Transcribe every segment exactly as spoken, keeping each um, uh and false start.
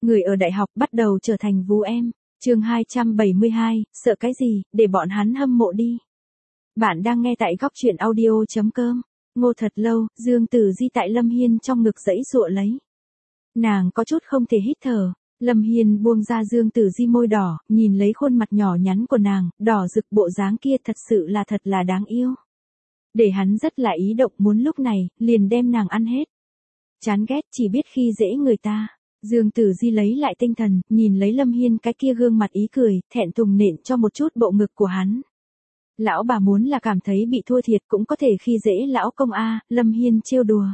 Người ở đại học bắt đầu trở thành vú em. Chương hai trăm bảy mươi hai, sợ cái gì, để bọn hắn hâm mộ đi. Bạn đang nghe tại góc truyện audio chấm com. Ngô thật lâu, Dương Tử Di tại Lâm Hiên trong ngực giãy giụa lấy. Nàng có chút không thể hít thở. Lâm Hiên buông ra Dương Tử Di môi đỏ, nhìn lấy khuôn mặt nhỏ nhắn của nàng, đỏ rực bộ dáng kia thật sự là thật là đáng yêu. Để hắn rất là ý động muốn lúc này, liền đem nàng ăn hết. Chán ghét chỉ biết khi dễ người ta. Dương Tử Di lấy lại tinh thần, nhìn lấy Lâm Hiên cái kia gương mặt ý cười, thẹn thùng nện cho một chút bộ ngực của hắn. Lão bà muốn là cảm thấy bị thua thiệt cũng có thể khi dễ lão công a, Lâm Hiên trêu đùa.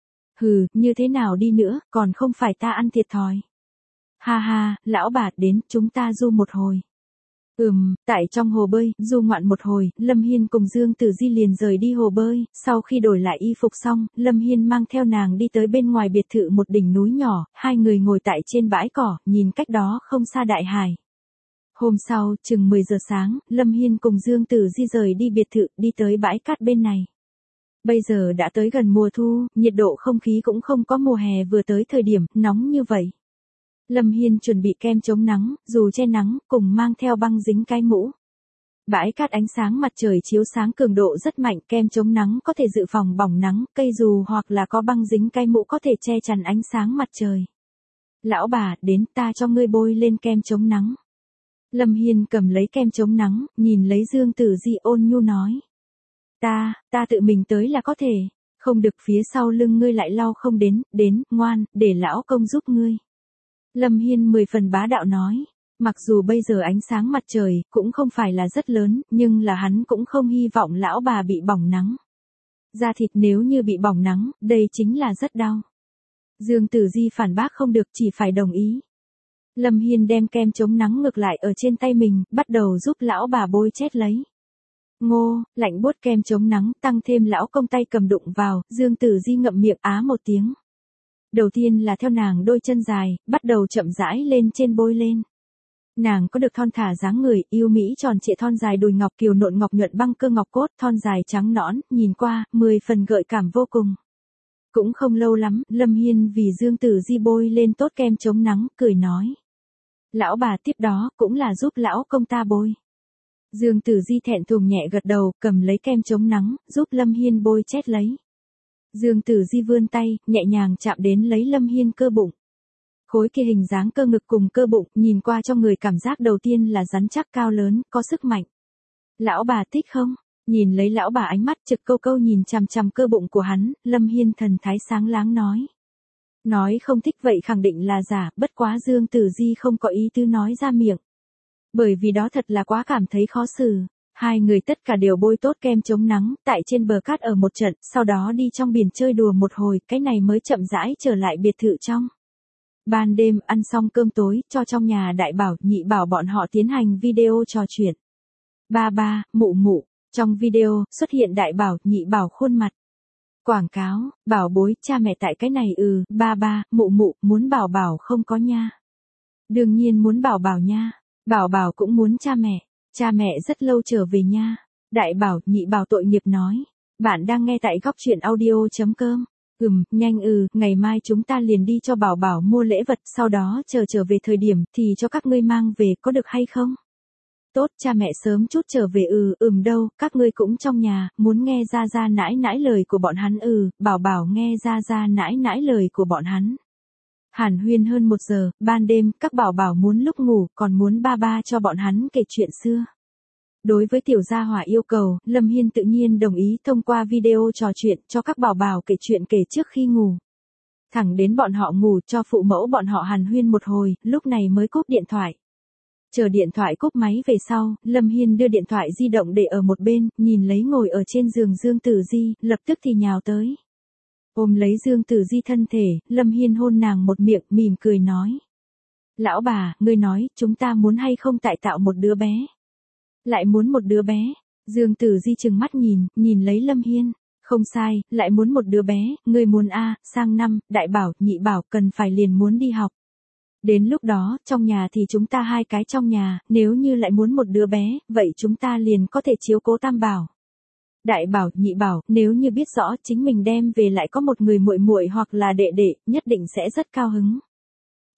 Hừ, như thế nào đi nữa, còn không phải ta ăn thiệt thòi. Ha ha, lão bà, đến, chúng ta du một hồi. Ừm, tại trong hồ bơi, du ngoạn một hồi, Lâm Hiên cùng Dương Tử Di liền rời đi hồ bơi, sau khi đổi lại y phục xong, Lâm Hiên mang theo nàng đi tới bên ngoài biệt thự một đỉnh núi nhỏ, hai người ngồi tại trên bãi cỏ, nhìn cách đó không xa đại hải. Hôm sau, chừng mười giờ sáng, Lâm Hiên cùng Dương Tử Di rời đi biệt thự, đi tới bãi cát bên này. Bây giờ đã tới gần mùa thu, nhiệt độ không khí cũng không có mùa hè vừa tới thời điểm nóng như vậy. Lâm Hiên chuẩn bị kem chống nắng, dù che nắng, cùng mang theo băng dính cái mũ. Bãi cát ánh sáng mặt trời chiếu sáng cường độ rất mạnh, kem chống nắng có thể dự phòng bỏng nắng, cây dù hoặc là có băng dính cái mũ có thể che chắn ánh sáng mặt trời. Lão bà, đến ta cho ngươi bôi lên kem chống nắng. Lâm Hiên cầm lấy kem chống nắng, nhìn lấy Dương Tử Di ôn nhu nói. Ta, ta tự mình tới là có thể, không được phía sau lưng ngươi lại lau không đến, đến, ngoan, để lão công giúp ngươi. Lâm Hiên mười phần bá đạo nói, mặc dù bây giờ ánh sáng mặt trời cũng không phải là rất lớn, nhưng là hắn cũng không hy vọng lão bà bị bỏng nắng. Da thịt nếu như bị bỏng nắng, đây chính là rất đau. Dương Tử Di phản bác không được, chỉ phải đồng ý. Lâm Hiên đem kem chống nắng ngược lại ở trên tay mình, bắt đầu giúp lão bà bôi chét lấy. Ngô, lạnh buốt kem chống nắng, tăng thêm lão công tay cầm đụng vào, Dương Tử Di ngậm miệng á một tiếng. Đầu tiên là theo nàng đôi chân dài, bắt đầu chậm rãi lên trên bôi lên. Nàng có được thon thả dáng người, yêu mỹ tròn trịa thon dài đùi ngọc kiều nộn ngọc nhuận băng cơ ngọc cốt, thon dài trắng nõn, nhìn qua, mười phần gợi cảm vô cùng. Cũng không lâu lắm, Lâm Hiên vì Dương Tử Di bôi lên tốt kem chống nắng, cười nói. Lão bà tiếp đó, cũng là giúp lão công ta bôi. Dương Tử Di thẹn thùng nhẹ gật đầu, cầm lấy kem chống nắng, giúp Lâm Hiên bôi chét lấy. Dương Tử Di vươn tay, nhẹ nhàng chạm đến lấy Lâm Hiên cơ bụng. Khối kia hình dáng cơ ngực cùng cơ bụng, nhìn qua trong người cảm giác đầu tiên là rắn chắc cao lớn, có sức mạnh. Lão bà thích không? Nhìn lấy lão bà ánh mắt trực câu câu nhìn chằm chằm cơ bụng của hắn, Lâm Hiên thần thái sáng láng nói. Nói không thích vậy khẳng định là giả, bất quá Dương Tử Di không có ý tứ nói ra miệng. Bởi vì đó thật là quá cảm thấy khó xử. Hai người tất cả đều bôi tốt kem chống nắng, tại trên bờ cát ở một trận, sau đó đi trong biển chơi đùa một hồi, cái này mới chậm rãi trở lại biệt thự trong. Ban đêm, ăn xong cơm tối, cho trong nhà đại bảo, nhị bảo bọn họ tiến hành video trò chuyện. Ba ba, mụ mụ, trong video, xuất hiện đại bảo, nhị bảo khuôn mặt. Quảng cáo, bảo bối, cha mẹ tại cái này ừ, ba ba, mụ mụ, muốn bảo bảo không có nha. Đương nhiên muốn bảo bảo nha, bảo bảo cũng muốn cha mẹ. Cha mẹ rất lâu trở về nha. Đại bảo, nhị bảo tội nghiệp nói. Bạn đang nghe tại góc truyện audio chấm com. Ừm, nhanh ừ, ngày mai chúng ta liền đi cho bảo bảo mua lễ vật, sau đó chờ trở về thời điểm thì cho các ngươi mang về, có được hay không? Tốt, cha mẹ sớm chút trở về ừ, ừm đâu, các ngươi cũng trong nhà, muốn nghe ra ra nãi nãi lời của bọn hắn ừ, bảo bảo nghe ra ra nãi nãi lời của bọn hắn. Hàn huyên hơn một giờ, ban đêm, các bảo bảo muốn lúc ngủ, còn muốn ba ba cho bọn hắn kể chuyện xưa. Đối với tiểu gia hỏa yêu cầu, Lâm Hiên tự nhiên đồng ý thông qua video trò chuyện cho các bảo bảo kể chuyện kể trước khi ngủ. Thẳng đến bọn họ ngủ cho phụ mẫu bọn họ hàn huyên một hồi, lúc này mới cúp điện thoại. Chờ điện thoại cúp máy về sau, Lâm Hiên đưa điện thoại di động để ở một bên, nhìn lấy ngồi ở trên giường Dương Tử Di, lập tức thì nhào tới. Ôm lấy Dương Tử Di thân thể, Lâm Hiên hôn nàng một miệng, mỉm cười nói. Lão bà, ngươi nói, chúng ta muốn hay không tại tạo một đứa bé? Lại muốn một đứa bé? Dương Tử Di trừng mắt nhìn, nhìn lấy Lâm Hiên. Không sai, lại muốn một đứa bé, ngươi muốn a, sang năm, đại bảo, nhị bảo cần phải liền muốn đi học. Đến lúc đó, trong nhà thì chúng ta hai cái trong nhà, nếu như lại muốn một đứa bé, vậy chúng ta liền có thể chiếu cố tam bảo. Đại bảo, nhị bảo, nếu như biết rõ chính mình đem về lại có một người muội muội hoặc là đệ đệ, nhất định sẽ rất cao hứng.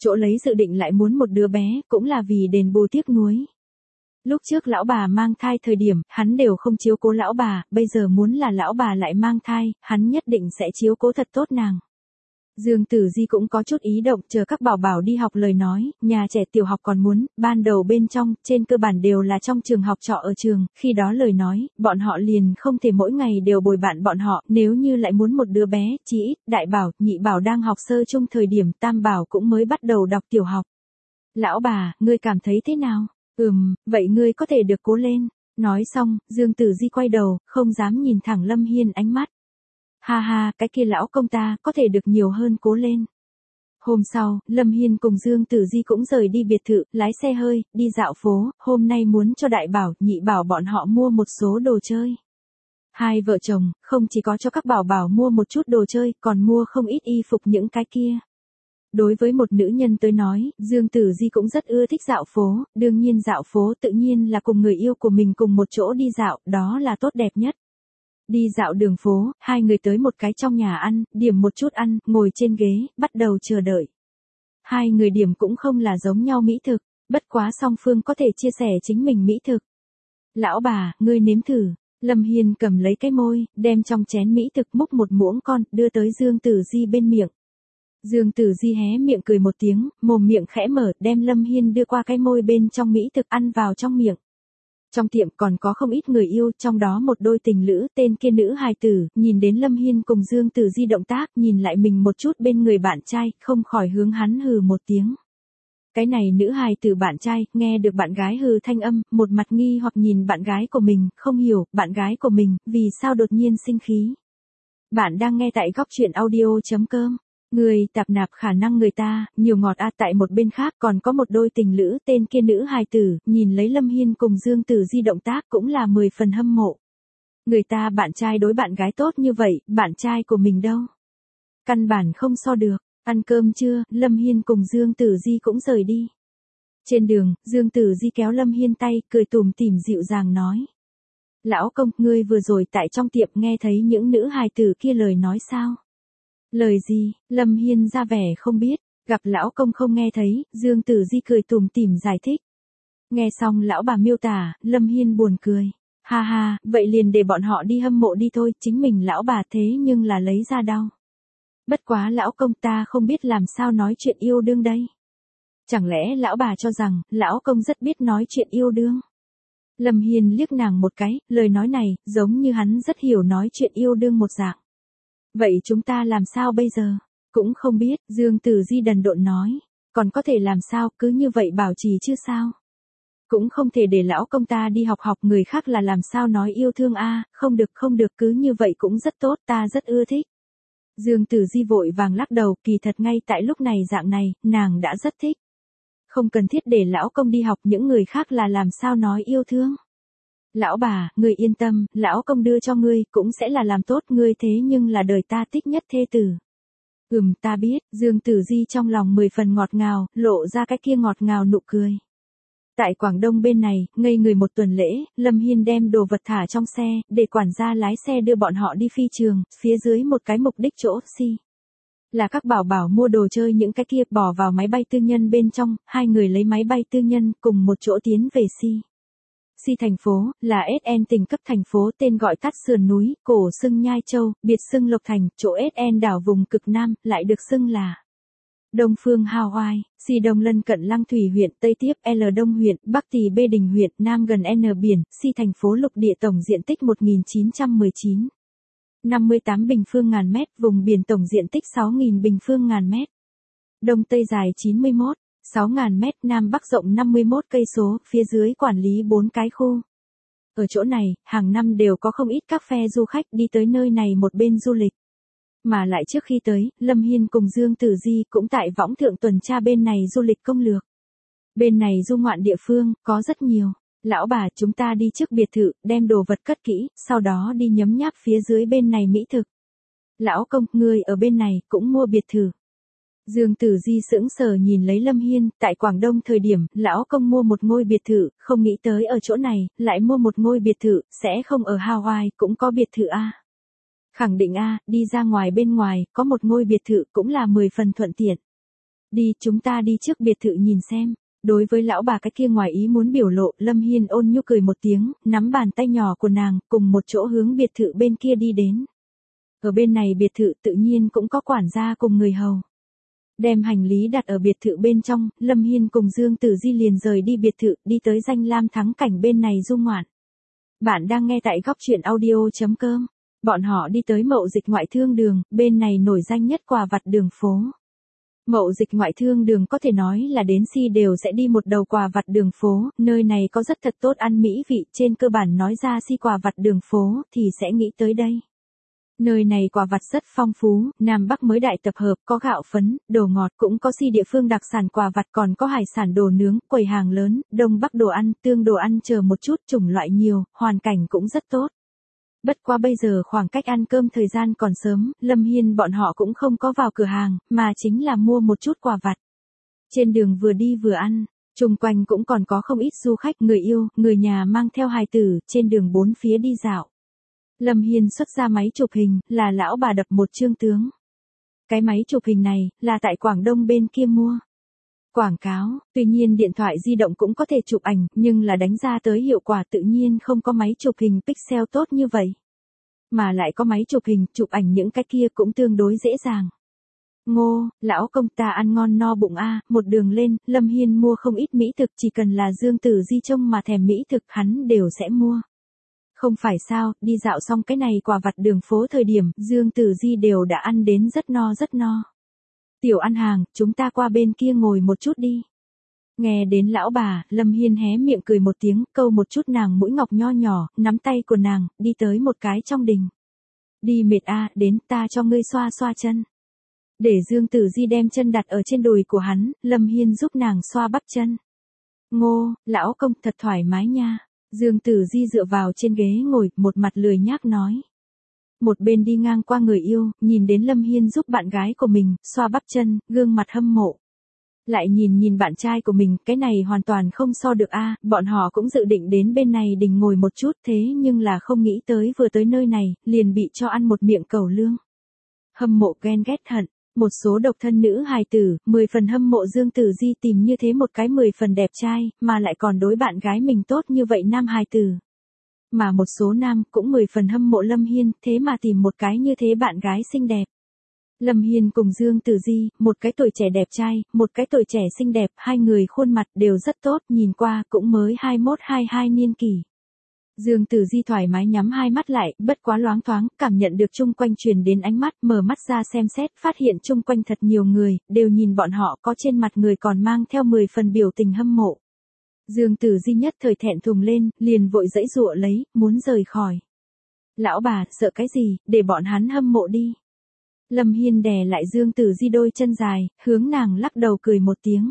chỗ lấy dự định lại muốn một đứa bé, cũng là vì đền bù tiếc nuối. Lúc trước lão bà mang thai thời điểm, hắn đều không chiếu cố lão bà, bây giờ muốn là lão bà lại mang thai, hắn nhất định sẽ chiếu cố thật tốt nàng. Dương Tử Di cũng có chút ý động, chờ các bảo bảo đi học lời nói, nhà trẻ tiểu học còn muốn, ban đầu bên trong, trên cơ bản đều là trong trường học trọ ở trường, khi đó lời nói, bọn họ liền không thể mỗi ngày đều bồi bạn bọn họ, nếu như lại muốn một đứa bé, chỉ ít, đại bảo, nhị bảo đang học sơ chung thời điểm, tam bảo cũng mới bắt đầu đọc tiểu học. Lão bà, ngươi cảm thấy thế nào? Ừm, vậy ngươi có thể được cố lên. Nói xong, Dương Tử Di quay đầu, không dám nhìn thẳng Lâm Hiên ánh mắt. Ha ha, cái kia lão công ta, có thể được nhiều hơn cố lên. Hôm sau, Lâm Hiên cùng Dương Tử Di cũng rời đi biệt thự, lái xe hơi, đi dạo phố, hôm nay muốn cho đại bảo, nhị bảo bọn họ mua một số đồ chơi. Hai vợ chồng, không chỉ có cho các bảo bảo mua một chút đồ chơi, còn mua không ít y phục những cái kia. Đối với một nữ nhân tới nói, Dương Tử Di cũng rất ưa thích dạo phố, đương nhiên dạo phố tự nhiên là cùng người yêu của mình cùng một chỗ đi dạo, đó là tốt đẹp nhất. Đi dạo đường phố, hai người tới một cái trong nhà ăn, điểm một chút ăn, ngồi trên ghế, bắt đầu chờ đợi. Hai người điểm cũng không là giống nhau mỹ thực, bất quá song phương có thể chia sẻ chính mình mỹ thực. Lão bà, ngươi nếm thử. Lâm Hiên cầm lấy cái môi, đem trong chén mỹ thực múc một muỗng con, đưa tới Dương Tử Di bên miệng. Dương Tử Di hé miệng cười một tiếng, mồm miệng khẽ mở, đem Lâm Hiên đưa qua cái môi bên trong mỹ thực ăn vào trong miệng. Trong tiệm còn có không ít người yêu, trong đó một đôi tình lữ, tên kia nữ hài tử, nhìn đến Lâm Hiên cùng Dương Tử Di động tác, nhìn lại mình một chút bên người bạn trai, không khỏi hướng hắn hừ một tiếng. Cái này nữ hài tử bạn trai, nghe được bạn gái hừ thanh âm, một mặt nghi hoặc nhìn bạn gái của mình, không hiểu, bạn gái của mình, vì sao đột nhiên sinh khí. Bạn đang nghe tại góc truyện audio chấm com. Người tạp nạp khả năng người ta, nhiều ngọt a. Tại một bên khác còn có một đôi tình lữ, tên kia nữ hài tử, nhìn lấy Lâm Hiên cùng Dương Tử Di động tác cũng là mười phần hâm mộ. Người ta bạn trai đối bạn gái tốt như vậy, bạn trai của mình đâu? Căn bản không so được. Ăn cơm chưa, Lâm Hiên cùng Dương Tử Di cũng rời đi. Trên đường, Dương Tử Di kéo Lâm Hiên tay, cười tủm tỉm dịu dàng nói. Lão công, ngươi vừa rồi tại trong tiệm nghe thấy những nữ hài tử kia lời nói sao? Lời gì? Lâm Hiên ra vẻ không biết, gặp lão công không nghe thấy, Dương Tử Di cười tủm tỉm giải thích. Nghe xong lão bà miêu tả, Lâm Hiên buồn cười. Ha ha, vậy liền để bọn họ đi hâm mộ đi thôi, chính mình lão bà thế nhưng là lấy ra đau. Bất quá lão công ta không biết làm sao nói chuyện yêu đương đây. Chẳng lẽ lão bà cho rằng, lão công rất biết nói chuyện yêu đương? Lâm Hiên liếc nàng một cái, lời nói này, giống như hắn rất hiểu nói chuyện yêu đương một dạng. Vậy chúng ta làm sao bây giờ? Cũng không biết, Dương Tử Di đần độn nói. Còn có thể làm sao, cứ như vậy bảo trì chứ sao? Cũng không thể để lão công ta đi học học người khác là làm sao nói yêu thương a, không được không được, cứ như vậy cũng rất tốt, ta rất ưa thích. Dương Tử Di vội vàng lắc đầu, kỳ thật ngay tại lúc này dạng này, nàng đã rất thích. Không cần thiết để lão công đi học những người khác là làm sao nói yêu thương. Lão bà, ngươi yên tâm, lão công đưa cho ngươi, cũng sẽ là làm tốt ngươi thế nhưng là đời ta thích nhất thê tử. Ừm, ta biết, Dương Tử Di trong lòng mười phần ngọt ngào, lộ ra cái kia ngọt ngào nụ cười. Tại Quảng Đông bên này, ngây người một tuần lễ, Lâm Hiên đem đồ vật thả trong xe, để quản gia lái xe đưa bọn họ đi phi trường, phía dưới một cái mục đích chỗ, si. Là các bảo bảo mua đồ chơi những cái kia, bỏ vào máy bay tư nhân bên trong, hai người lấy máy bay tư nhân, cùng một chỗ tiến về si. Si thành phố, là ét en tỉnh cấp thành phố, tên gọi tắt sườn núi, cổ xưng Nhai Châu, biệt xưng Lộc Thành, chỗ ét en đảo vùng cực Nam, lại được xưng là Đông Phương Hawaii. Si đông lân cận Lăng Thủy huyện, Tây tiếp L Đông huyện, Bắc tỳ Bê Đình huyện, Nam gần N biển. Si thành phố lục địa tổng diện tích một nghìn chín trăm mười chín phẩy năm mươi tám bình phương ngàn mét, vùng biển tổng diện tích sáu nghìn bình phương ngàn mét. Đông Tây dài chín mươi mốt phẩy sáu ngàn mét, Nam Bắc rộng năm mươi mốt cây số, phía dưới quản lý bốn cái khu. Ở chỗ này, hàng năm đều có không ít các phe du khách đi tới nơi này một bên du lịch. Mà lại trước khi tới, Lâm Hiên cùng Dương Tử Di cũng tại võng thượng tuần tra bên này du lịch công lược. Bên này du ngoạn địa phương, có rất nhiều. Lão bà, chúng ta đi trước biệt thự, đem đồ vật cất kỹ, sau đó đi nhấm nháp phía dưới bên này mỹ thực. Lão công, ngươi ở bên này, cũng mua biệt thự. Dương Tử Di sững sờ nhìn lấy Lâm Hiên, tại Quảng Đông thời điểm, lão công mua một ngôi biệt thự, không nghĩ tới ở chỗ này, lại mua một ngôi biệt thự, sẽ không ở Hawaii, cũng có biệt thự a. Khẳng định a, đi ra ngoài bên ngoài, có một ngôi biệt thự cũng là mười phần thuận tiện. Đi, chúng ta đi trước biệt thự nhìn xem. Đối với lão bà cái kia ngoài ý muốn biểu lộ, Lâm Hiên ôn nhu cười một tiếng, nắm bàn tay nhỏ của nàng, cùng một chỗ hướng biệt thự bên kia đi đến. Ở bên này biệt thự tự nhiên cũng có quản gia cùng người hầu. Đem hành lý đặt ở biệt thự bên trong, Lâm Hiên cùng Dương Tử Di liền rời đi biệt thự, đi tới danh lam thắng cảnh bên này du ngoạn. Bạn đang nghe tại góc truyện audio.com. Bọn họ đi tới mậu dịch ngoại thương đường, bên này nổi danh nhất quà vặt đường phố. Mậu dịch ngoại thương đường có thể nói là đến si đều sẽ đi một đầu quà vặt đường phố, nơi này có rất thật tốt ăn mỹ vị, trên cơ bản nói ra si quà vặt đường phố thì sẽ nghĩ tới đây. Nơi này quà vặt rất phong phú, Nam Bắc mới đại tập hợp, có gạo phấn, đồ ngọt, cũng có si địa phương đặc sản quà vặt, còn có hải sản đồ nướng, quầy hàng lớn, Đông Bắc đồ ăn, tương đồ ăn chờ một chút, chủng loại nhiều, hoàn cảnh cũng rất tốt. Bất qua bây giờ khoảng cách ăn cơm thời gian còn sớm, Lâm Hiên bọn họ cũng không có vào cửa hàng, mà chính là mua một chút quà vặt. Trên đường vừa đi vừa ăn, chung quanh cũng còn có không ít du khách, người yêu, người nhà mang theo hài tử, trên đường bốn phía đi dạo. Lâm Hiên xuất ra máy chụp hình, là lão bà đập một chương tướng. Cái máy chụp hình này, là tại Quảng Đông bên kia mua. Quảng cáo, tuy nhiên điện thoại di động cũng có thể chụp ảnh, nhưng là đánh ra tới hiệu quả tự nhiên không có máy chụp hình pixel tốt như vậy. Mà lại có máy chụp hình, chụp ảnh những cái kia cũng tương đối dễ dàng. Ngô, lão công ta ăn ngon no bụng a, một đường lên, Lâm Hiên mua không ít mỹ thực, chỉ cần là Dương Tử Di trông mà thèm mỹ thực hắn đều sẽ mua. Không phải sao, đi dạo xong cái này quà vặt đường phố thời điểm, Dương Tử Di đều đã ăn đến rất no rất no. Tiểu ăn hàng, chúng ta qua bên kia ngồi một chút đi. Nghe đến lão bà, Lâm Hiên hé miệng cười một tiếng, câu một chút nàng mũi ngọc nho nhỏ, nắm tay của nàng, đi tới một cái trong đình. Đi mệt a, đến ta cho ngươi xoa xoa chân. Để Dương Tử Di đem chân đặt ở trên đùi của hắn, Lâm Hiên giúp nàng xoa bắp chân. Ngô, lão công thật thoải mái nha. Dương Tử Di dựa vào trên ghế ngồi, một mặt lười nhác nói. Một bên đi ngang qua người yêu, nhìn đến Lâm Hiên giúp bạn gái của mình, xoa bắp chân, gương mặt hâm mộ. Lại nhìn nhìn bạn trai của mình, cái này hoàn toàn không so được a. Bọn họ cũng dự định đến bên này đình ngồi một chút, thế nhưng là không nghĩ tới vừa tới nơi này, liền bị cho ăn một miệng cẩu lương. Hâm mộ ghen ghét hận. Một số độc thân nữ hài tử, mười phần hâm mộ Dương Tử Di tìm như thế một cái mười phần đẹp trai, mà lại còn đối bạn gái mình tốt như vậy nam hài tử. Mà một số nam cũng mười phần hâm mộ Lâm Hiên, thế mà tìm một cái như thế bạn gái xinh đẹp. Lâm Hiên cùng Dương Tử Di, một cái tuổi trẻ đẹp trai, một cái tuổi trẻ xinh đẹp, hai người khuôn mặt đều rất tốt, nhìn qua cũng mới hai mốt hai mươi hai niên kỷ. Dương Tử Di thoải mái nhắm hai mắt lại, bất quá loáng thoáng, cảm nhận được chung quanh truyền đến ánh mắt, mở mắt ra xem xét, phát hiện chung quanh thật nhiều người, đều nhìn bọn họ, có trên mặt người còn mang theo mười phần biểu tình hâm mộ. Dương Tử Di nhất thời thẹn thùng lên, liền vội dãy dụa lấy, muốn rời khỏi. Lão bà, sợ cái gì, để bọn hắn hâm mộ đi. Lâm Hiên đè lại Dương Tử Di đôi chân dài, hướng nàng lắc đầu cười một tiếng.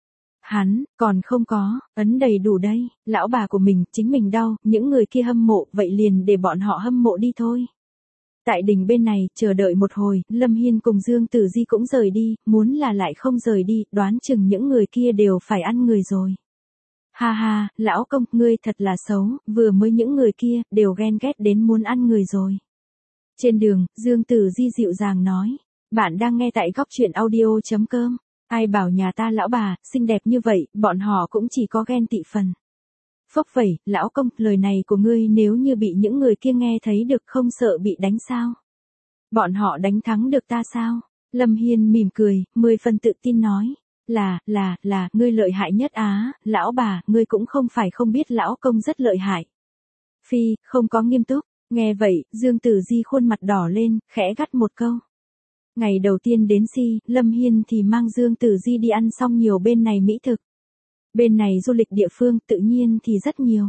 Hắn, còn không có, ấn đầy đủ đây, lão bà của mình, chính mình đau, những người kia hâm mộ, vậy liền để bọn họ hâm mộ đi thôi. Tại đình bên này, chờ đợi một hồi, Lâm Hiên cùng Dương Tử Di cũng rời đi, muốn là lại không rời đi, đoán chừng những người kia đều phải ăn người rồi. Ha ha, lão công, ngươi thật là xấu, vừa mới những người kia, đều ghen ghét đến muốn ăn người rồi. Trên đường, Dương Tử Di dịu dàng nói, bạn đang nghe tại góc truyện audio.com. Ai bảo nhà ta lão bà, xinh đẹp như vậy, bọn họ cũng chỉ có ghen tị phần. Phốc vẩy, lão công, lời này của ngươi nếu như bị những người kia nghe thấy được không sợ bị đánh sao? Bọn họ đánh thắng được ta sao? Lâm Hiên mỉm cười, mười phần tự tin nói. Là, là, là, ngươi lợi hại nhất á, lão bà, ngươi cũng không phải không biết lão công rất lợi hại. Phi, không có nghiêm túc, nghe vậy, Dương Tử Di khuôn mặt đỏ lên, khẽ gắt một câu. Ngày đầu tiên đến si, Lâm Hiên thì mang Dương Tử Di đi ăn xong nhiều bên này mỹ thực. Bên này du lịch địa phương tự nhiên thì rất nhiều.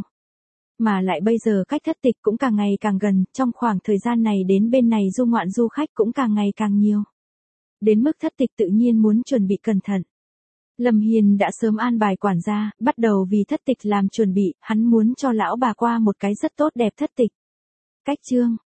Mà lại bây giờ cách thất tịch cũng càng ngày càng gần, trong khoảng thời gian này đến bên này du ngoạn du khách cũng càng ngày càng nhiều. Đến mức thất tịch tự nhiên muốn chuẩn bị cẩn thận. Lâm Hiên đã sớm an bài quản gia, bắt đầu vì thất tịch làm chuẩn bị, hắn muốn cho lão bà qua một cái rất tốt đẹp thất tịch. Cách chương